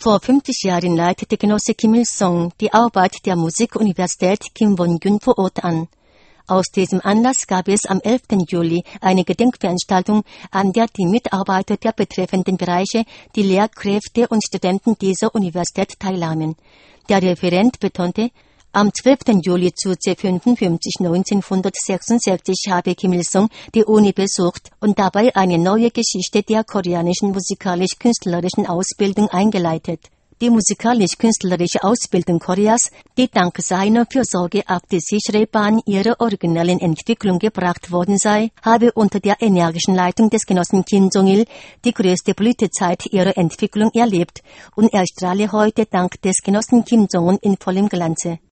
Vor 50 Jahren leitete Genosse Kim Il-sung die Arbeit der Musikuniversität Kim Won-gun vor Ort an. Aus diesem Anlass gab es am 11. Juli eine Gedenkveranstaltung, an der die Mitarbeiter der betreffenden Bereiche, die Lehrkräfte und Studenten dieser Universität teilnahmen. Der Referent betonte, am 12. Juli zu C55 1966 habe Kim Il-sung die Uni besucht und dabei eine neue Geschichte der koreanischen musikalisch-künstlerischen Ausbildung eingeleitet. Die musikalisch-künstlerische Ausbildung Koreas, die dank seiner Fürsorge auf die sichere Bahn ihrer originellen Entwicklung gebracht worden sei, habe unter der energischen Leitung des Genossen Kim Jong-il die größte Blütezeit ihrer Entwicklung erlebt und erstrahle heute dank des Genossen Kim Jong-un in vollem Glanze.